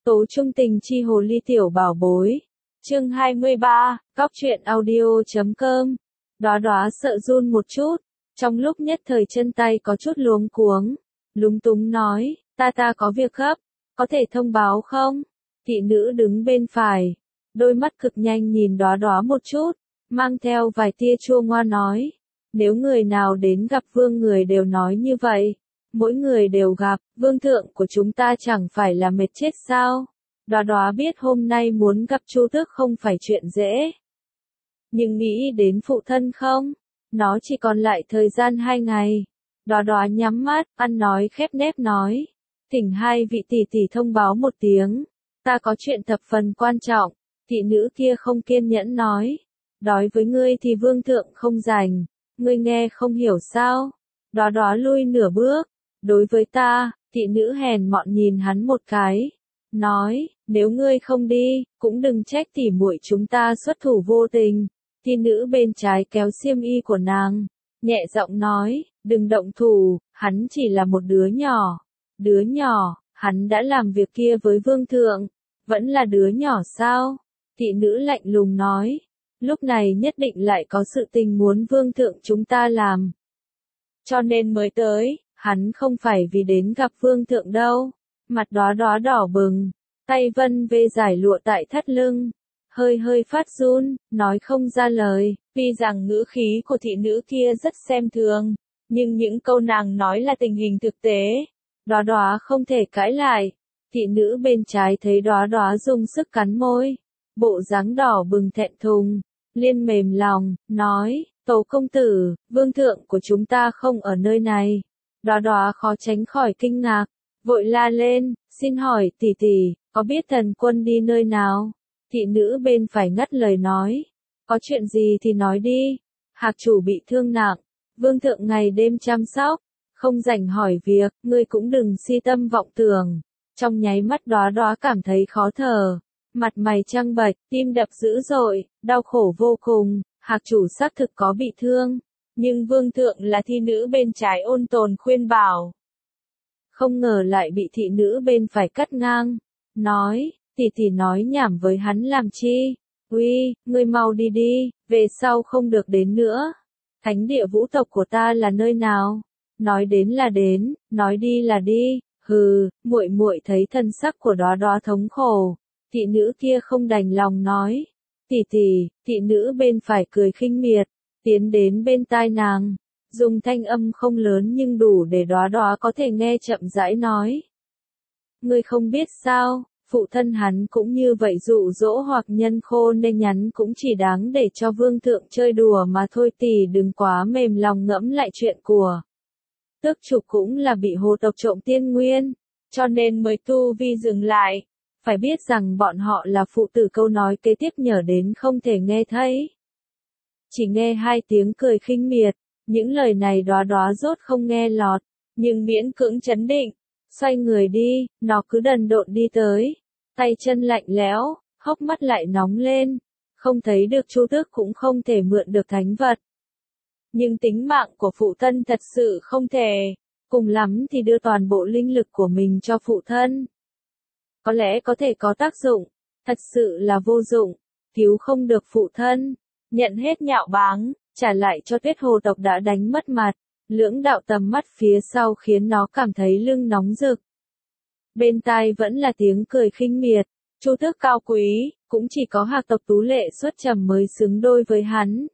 Tố trung tình chi hồ ly tiểu bảo bối. Chương 23, góc truyện audio.com. Đóa đóa sợ run một chút, trong lúc nhất thời chân tay có chút luống cuống, lúng túng nói, ta có việc gấp, có thể thông báo không? Thị nữ đứng bên phải, đôi mắt cực nhanh nhìn đóa đóa một chút, mang theo vài tia chua ngoa nói, nếu người nào đến gặp vương người đều nói như vậy, mỗi người đều gặp, vương thượng của chúng ta chẳng phải là mệt chết sao? Đóa đóa biết hôm nay muốn gặp Chu Tước không phải chuyện dễ. Nhưng nghĩ đến phụ thân không? Nó chỉ còn lại thời gian 2 ngày. Đóa đóa nhắm mắt, ăn nói khép nép nói. Thỉnh hai vị tỷ tỷ thông báo một tiếng. Ta có chuyện thập phần quan trọng. Thị nữ kia không kiên nhẫn nói. Đói với ngươi thì vương thượng không rảnh. Ngươi nghe không hiểu sao? Đóa đóa lui nửa bước. Đối với ta, thị nữ hèn mọn nhìn hắn một cái. Nói, nếu ngươi không đi, cũng đừng trách tỉ muội chúng ta xuất thủ vô tình. Thị nữ bên trái kéo xiêm y của nàng, nhẹ giọng nói, đừng động thủ, hắn chỉ là một đứa nhỏ. Đứa nhỏ, hắn đã làm việc kia với vương thượng, vẫn là đứa nhỏ sao? Thị nữ lạnh lùng nói, lúc này nhất định lại có sự tình muốn vương thượng chúng ta làm. Cho nên mới tới, hắn không phải vì đến gặp vương thượng đâu. Mặt đóa đóa đỏ bừng, tay vân vê giải lụa tại thắt lưng, hơi phát run, nói không ra lời, vì rằng ngữ khí của thị nữ kia rất xem thường, nhưng những câu nàng nói là tình hình thực tế, đóa đóa không thể cãi lại. Thị nữ bên trái thấy đóa đóa dùng sức cắn môi, bộ dáng đỏ bừng thẹn thùng, liên mềm lòng, nói, Tố công tử, vương thượng của chúng ta không ở nơi này. Đóa đóa khó tránh khỏi kinh ngạc, vội la lên, xin hỏi tỷ tỷ, có biết thần quân đi nơi nào? Thị nữ bên phải ngắt lời nói, có chuyện gì thì nói đi, hạc chủ bị thương nặng, vương thượng ngày đêm chăm sóc, không rảnh hỏi việc, ngươi cũng đừng si tâm vọng tưởng. Trong nháy mắt đóa đóa cảm thấy khó thở, mặt mày trắng bệch, tim đập dữ dội, đau khổ vô cùng, hạc chủ xác thực có bị thương, nhưng vương thượng là thi nữ bên trái ôn tồn khuyên bảo. Không ngờ lại bị thị nữ bên phải cắt ngang, nói, tỷ nói nhảm với hắn làm chi? Uy, ngươi mau đi đi, về sau không được đến nữa. Thánh địa vũ tộc của ta là nơi nào? Nói đến là đến, nói đi là đi. Hừ, muội thấy thân sắc của đóa đóa thống khổ. Thị nữ kia không đành lòng nói, thị nữ bên phải cười khinh miệt, tiến đến bên tai nàng. Dùng thanh âm không lớn nhưng đủ để đóa đóa có thể nghe chậm rãi nói. Ngươi không biết sao, phụ thân hắn cũng như vậy dụ dỗ hoặc nhân khô nên nhắn cũng chỉ đáng để cho vương thượng chơi đùa mà thôi, tỷ đừng quá mềm lòng ngẫm lại chuyện của. Tước chủ cũng là bị hồ tộc trộm tiên nguyên, cho nên mới tu vi dừng lại. Phải biết rằng bọn họ là phụ tử, câu nói kế tiếp nhở đến không thể nghe thấy. Chỉ nghe 2 tiếng cười khinh miệt. Những lời này đóa đóa rốt không nghe lọt, nhưng miễn cưỡng trấn định, xoay người đi, nó cứ đần độn đi tới, tay chân lạnh lẽo, hốc mắt lại nóng lên, không thấy được Chu Tước cũng không thể mượn được thánh vật. Nhưng tính mạng của phụ thân thật sự không thể, cùng lắm thì đưa toàn bộ linh lực của mình cho phụ thân. Có lẽ có thể có tác dụng, thật sự là vô dụng, cứu không được phụ thân, nhận hết nhạo báng. Trả lại cho Tuyết Hồ tộc đã đánh mất mặt, lưỡng đạo tầm mắt phía sau khiến nó cảm thấy lưng nóng rực. Bên tai vẫn là tiếng cười khinh miệt, Chu Tước cao quý, cũng chỉ có hạc tộc tú lệ xuất trầm mới xứng đôi với hắn.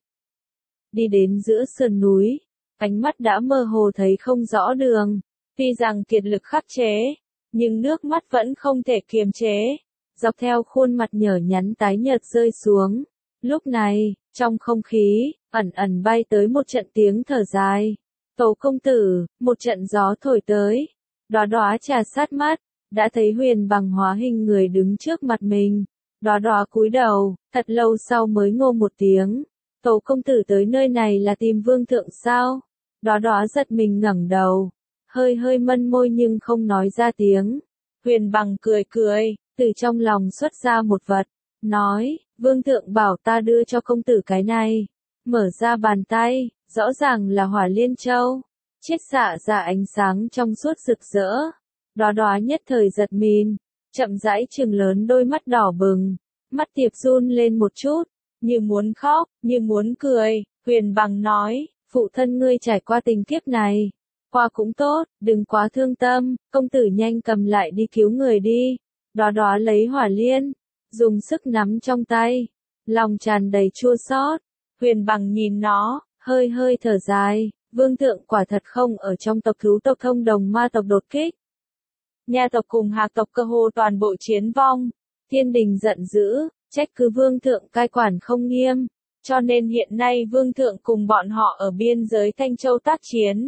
Đi đến giữa sườn núi, ánh mắt đã mơ hồ thấy không rõ đường, tuy rằng kiệt lực khắc chế, nhưng nước mắt vẫn không thể kiềm chế, dọc theo khuôn mặt nhở nhắn tái nhợt rơi xuống. Lúc này, trong không khí, ẩn bay tới một trận tiếng thở dài. Tố công tử, một trận gió thổi tới. Đóa đóa trà sát mắt, đã thấy Huyền Bằng hóa hình người đứng trước mặt mình. Đóa đóa cúi đầu, thật lâu sau mới ngô một tiếng. Tố công tử tới nơi này là tìm vương thượng sao? Đóa đóa giật mình ngẩng đầu, hơi mân môi nhưng không nói ra tiếng. Huyền Bằng cười, từ trong lòng xuất ra một vật, nói, vương thượng bảo ta đưa cho công tử cái này. Mở ra bàn tay, rõ ràng là Hỏa Liên Châu, chiết xạ ra ánh sáng trong suốt rực rỡ. Đóa đóa nhất thời giật mình, chậm rãi trừng lớn đôi mắt đỏ bừng, mắt Tiệp run lên một chút, như muốn khóc, như muốn cười, Huyền Bằng nói, phụ thân ngươi trải qua tình kiếp này, qua cũng tốt, đừng quá thương tâm, công tử nhanh cầm lại đi cứu người đi. Đóa Đóa lấy hỏa liên, dùng sức nắm trong tay, lòng tràn đầy chua xót. Huyền Bằng nhìn nó, hơi hơi thở dài, vương thượng quả thật không ở trong tộc cứu tộc thông đồng ma tộc đột kích. Nha tộc cùng Hạc tộc cơ hồ toàn bộ chiến vong, thiên đình giận dữ, trách cứ vương thượng cai quản không nghiêm, cho nên hiện nay vương thượng cùng bọn họ ở biên giới Thanh Châu tác chiến.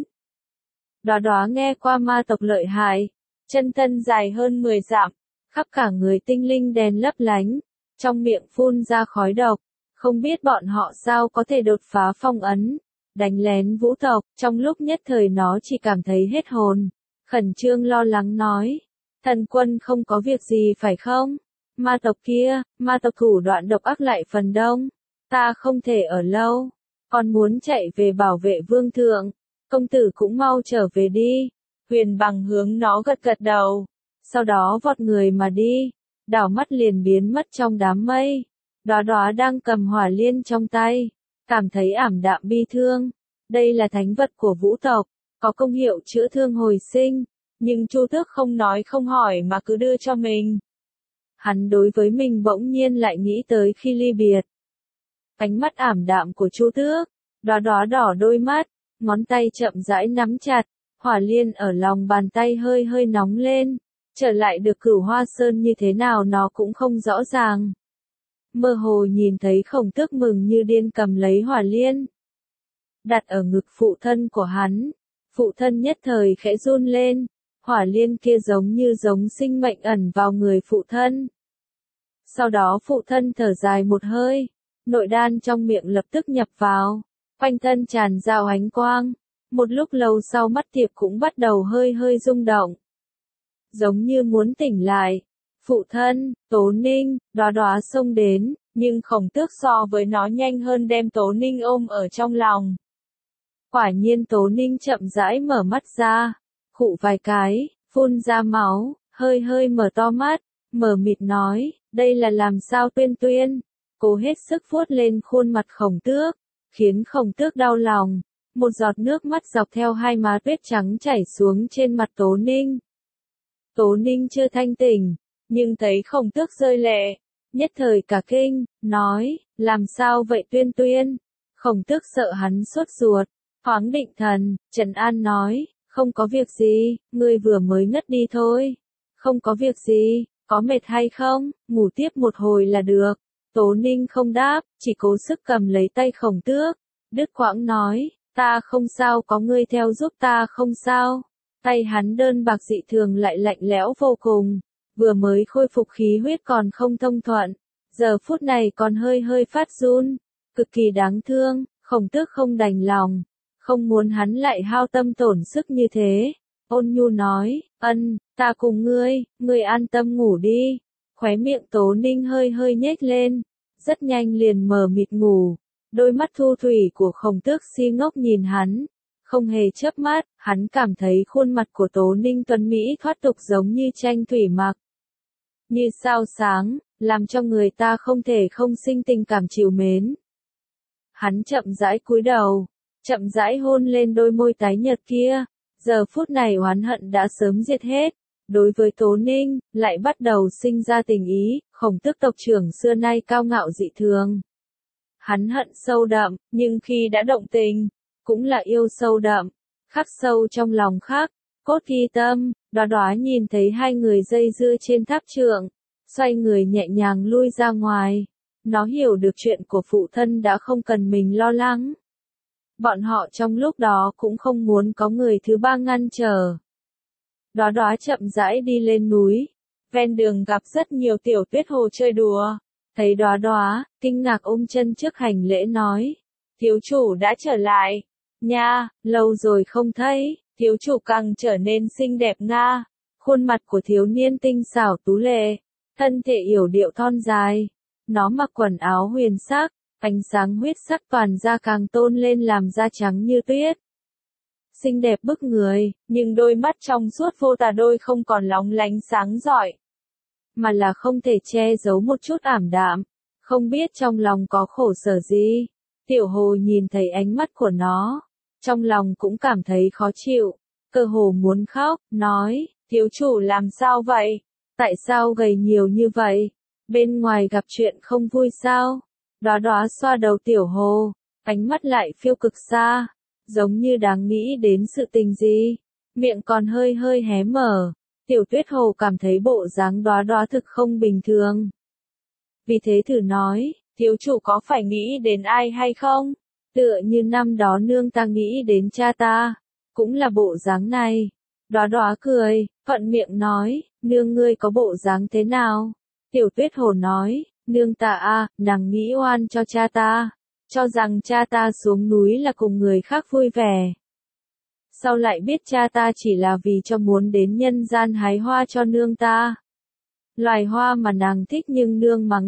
Đóa Đóa nghe qua ma tộc lợi hại, chân thân dài hơn 10 dặm, khắp cả người tinh linh đèn lấp lánh, trong miệng phun ra khói độc, không biết bọn họ sao có thể đột phá phong ấn, đánh lén vũ tộc, trong lúc nhất thời nó chỉ cảm thấy hết hồn, khẩn trương lo lắng nói, thần quân không có việc gì phải không? Ma tộc thủ đoạn độc ác lại phần đông, ta không thể ở lâu, còn muốn chạy về bảo vệ vương thượng, công tử cũng mau trở về đi. Huyền Bằng hướng nó gật gật đầu, sau đó vọt người mà đi, đảo mắt liền biến mất trong đám mây. Đóa Đóa đang cầm hỏa liên trong tay, cảm thấy ảm đạm bi thương. Đây là thánh vật của vũ tộc, có công hiệu chữa thương hồi sinh, nhưng Chu Tước không nói không hỏi mà cứ đưa cho mình. Hắn đối với mình bỗng nhiên lại nghĩ tới khi ly biệt. Ánh mắt ảm đạm của Chu Tước, Đóa Đóa đỏ đôi mắt, ngón tay chậm rãi nắm chặt, hỏa liên ở lòng bàn tay hơi hơi nóng lên, trở lại được Cửu Hoa Sơn như thế nào nó cũng không rõ ràng. Mơ hồ nhìn thấy Khổng Tước mừng như điên cầm lấy hỏa liên, đặt ở ngực phụ thân của hắn, phụ thân nhất thời khẽ run lên, hỏa liên kia giống sinh mệnh ẩn vào người phụ thân. Sau đó phụ thân thở dài một hơi, nội đan trong miệng lập tức nhập vào, quanh thân tràn ra ánh quang, một lúc lâu sau mắt Tiệp cũng bắt đầu hơi hơi rung động. Giống như muốn tỉnh lại, phụ thân, Tố Ninh, Đóa Đóa xông đến, nhưng Khổng Tước so với nó nhanh hơn đem Tố Ninh ôm ở trong lòng. Quả nhiên Tố Ninh chậm rãi mở mắt ra, khụ vài cái, phun ra máu, hơi hơi mở to mắt, mờ mịt nói, đây là làm sao Tuyên Tuyên, cố hết sức vuốt lên khuôn mặt Khổng Tước, khiến Khổng Tước đau lòng, một giọt nước mắt dọc theo hai má tuyết trắng chảy xuống trên mặt Tố Ninh. Tố Ninh chưa thanh tỉnh, nhưng thấy Khổng Tước rơi lệ, nhất thời cả kinh, nói, làm sao vậy Tuyên Tuyên? Khổng Tước sợ hắn sốt ruột, thoáng định thần, trấn an nói, không có việc gì, ngươi vừa mới ngất đi thôi. Không có việc gì, có mệt hay không, ngủ tiếp một hồi là được. Tố Ninh không đáp, chỉ cố sức cầm lấy tay Khổng Tước, đứt quãng nói, ta không sao, có ngươi theo giúp ta không sao. Tay hắn đơn bạc dị thường lại lạnh lẽo vô cùng, vừa mới khôi phục khí huyết còn không thông thuận, giờ phút này còn hơi hơi phát run, cực kỳ đáng thương. Khổng Tước không đành lòng, không muốn hắn lại hao tâm tổn sức như thế, ôn nhu nói, ta cùng ngươi an tâm ngủ đi. Khóe miệng Tố Ninh hơi hơi nhếch lên, rất nhanh liền mờ mịt ngủ, đôi mắt thu thủy của Khổng Tước si ngốc nhìn hắn, không hề chớp mắt, hắn cảm thấy khuôn mặt của Tố Ninh tuấn mỹ thoát tục giống như tranh thủy mặc, như sao sáng, làm cho người ta không thể không sinh tình cảm trìu mến. Hắn chậm rãi cúi đầu, chậm rãi hôn lên đôi môi tái nhợt kia, giờ phút này oán hận đã sớm diệt hết. Đối với Tố Ninh, lại bắt đầu sinh ra tình ý, Khổng Tước tộc trưởng xưa nay cao ngạo dị thường. Hắn hận sâu đậm, nhưng khi đã động tình, cũng là yêu sâu đậm, khắc sâu trong lòng khắc, cốt ghi tâm. Đóa Đóa nhìn thấy hai người dây dưa trên tháp trượng, xoay người nhẹ nhàng lui ra ngoài. Nó hiểu được chuyện của phụ thân đã không cần mình lo lắng. Bọn họ trong lúc đó cũng không muốn có người thứ ba ngăn trở. Đóa Đóa chậm rãi đi lên núi, ven đường gặp rất nhiều tiểu tuyết hồ chơi đùa. Thấy Đóa Đóa, kinh ngạc ôm chân trước hành lễ nói, thiếu chủ đã trở lại, nha, lâu rồi không thấy, thiếu chủ càng trở nên xinh đẹp nga, khuôn mặt của thiếu niên tinh xảo tú lệ, thân thể yểu điệu thon dài, nó mặc quần áo huyền sắc, ánh sáng huyết sắc toàn da càng tôn lên làm da trắng như tuyết. Xinh đẹp bức người, nhưng đôi mắt trong suốt vô tà đôi không còn lóng lánh sáng rọi. mà là không thể che giấu một chút ảm đạm, không biết trong lòng có khổ sở gì. Tiểu Hồ nhìn thấy ánh mắt của nó, trong lòng cũng cảm thấy khó chịu, cơ hồ muốn khóc, nói, thiếu chủ làm sao vậy? Tại sao gầy nhiều như vậy? Bên ngoài gặp chuyện không vui sao? Đóa Đóa xoa đầu Tiểu Hồ, ánh mắt lại phiêu cực xa, giống như đang nghĩ đến sự tình gì, miệng còn hơi hơi hé mở. Tiểu Tuyết Hồ cảm thấy bộ dáng Đóa Đóa thực không bình thường. Vì thế thử nói, thiếu chủ có phải nghĩ đến ai hay không? Tựa như năm đó nương ta nghĩ đến cha ta, cũng là bộ dáng này. Đóa Đóa cười, thuận miệng nói, nương ngươi có bộ dáng thế nào? Tiểu Tuyết Hồ nói, nương ta nàng nghĩ oan cho cha ta, cho rằng cha ta xuống núi là cùng người khác vui vẻ. Sau lại biết cha ta chỉ là vì cho muốn đến nhân gian hái hoa cho nương ta. Loài hoa mà nàng thích nhưng nương mắng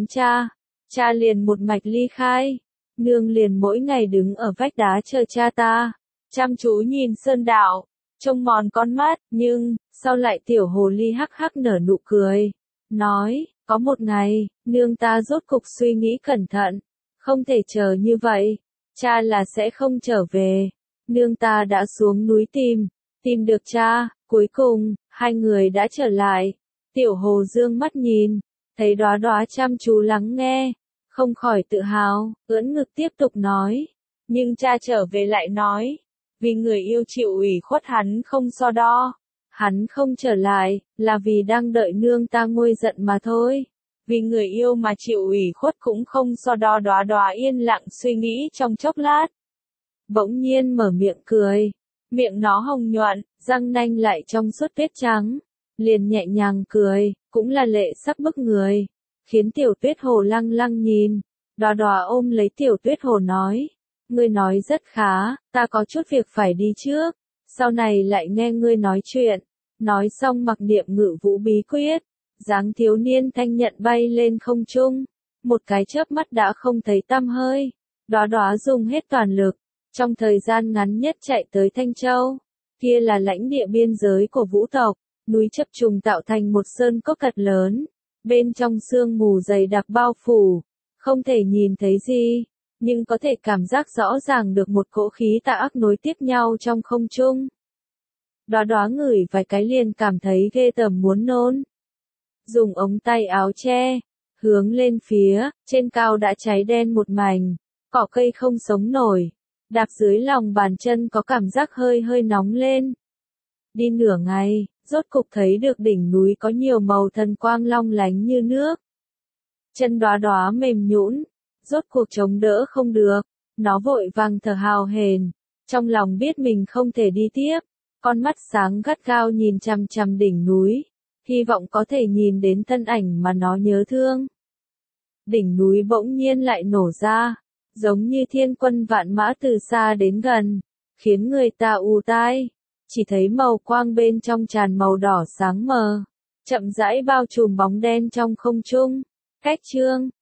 cha liền một mạch ly khai. Nương liền mỗi ngày đứng ở vách đá chờ cha ta, chăm chú nhìn sơn đạo, trông mòn con mắt, nhưng, sau lại Tiểu Hồ Ly hắc hắc nở nụ cười, nói, có một ngày, nương ta rốt cục suy nghĩ cẩn thận, không thể chờ như vậy, cha là sẽ không trở về. Nương ta đã xuống núi tìm được cha, cuối cùng, hai người đã trở lại. Tiểu Hồ dương mắt nhìn, thấy Đóa Đóa chăm chú lắng nghe, không khỏi tự hào, ưỡn ngực tiếp tục nói. Nhưng cha trở về lại nói, vì người yêu chịu ủy khuất hắn không so đo. Hắn không trở lại, là vì đang đợi nương ta nguôi giận mà thôi. Vì người yêu mà chịu ủy khuất cũng không so đo. Đóa Đóa yên lặng suy nghĩ trong chốc lát. Bỗng nhiên mở miệng cười. Miệng nó hồng nhuận, răng nanh lại trong suốt tuyết trắng. Liền nhẹ nhàng cười, cũng là lệ sắc bức người. Khiến Tiểu Tuyết Hồ lăng lăng nhìn. Đóa Đóa ôm lấy Tiểu Tuyết Hồ nói. Ngươi nói rất khá, ta có chút việc phải đi trước. Sau này lại nghe ngươi nói chuyện. Nói xong mặc niệm ngự vũ bí quyết. Dáng thiếu niên thanh nhận bay lên không trung. Một cái chớp mắt đã không thấy tăm hơi. Đóa Đóa dùng hết toàn lực. Trong thời gian ngắn nhất chạy tới Thanh Châu. Kia là lãnh địa biên giới của Vũ tộc. Núi chập trùng tạo thành một sơn cốc thật lớn. Bên trong sương mù dày đặc bao phủ. Không thể nhìn thấy gì. Nhưng có thể cảm giác rõ ràng được một cỗ khí tà ác nối tiếp nhau trong không trung. Đóa Đóa ngửi vài cái liền cảm thấy ghê tởm muốn nôn. Dùng ống tay áo che, hướng lên phía, trên cao đã cháy đen một mảnh, cỏ cây không sống nổi, đạp dưới lòng bàn chân có cảm giác hơi hơi nóng lên. Đi nửa ngày, rốt cục thấy được đỉnh núi có nhiều màu thần quang long lánh như nước. Chân Đóa Đóa mềm nhũn, rốt cuộc chống đỡ không được, nó vội vàng thở hào hển, trong lòng biết mình không thể đi tiếp, con mắt sáng gắt gao nhìn chằm chằm đỉnh núi, hy vọng có thể nhìn đến thân ảnh mà nó nhớ thương. Đỉnh núi bỗng nhiên lại nổ ra, giống như thiên quân vạn mã từ xa đến gần, khiến người ta ù tai, chỉ thấy màu quang bên trong tràn màu đỏ sáng mờ, chậm rãi bao trùm bóng đen trong không trung. Cách chương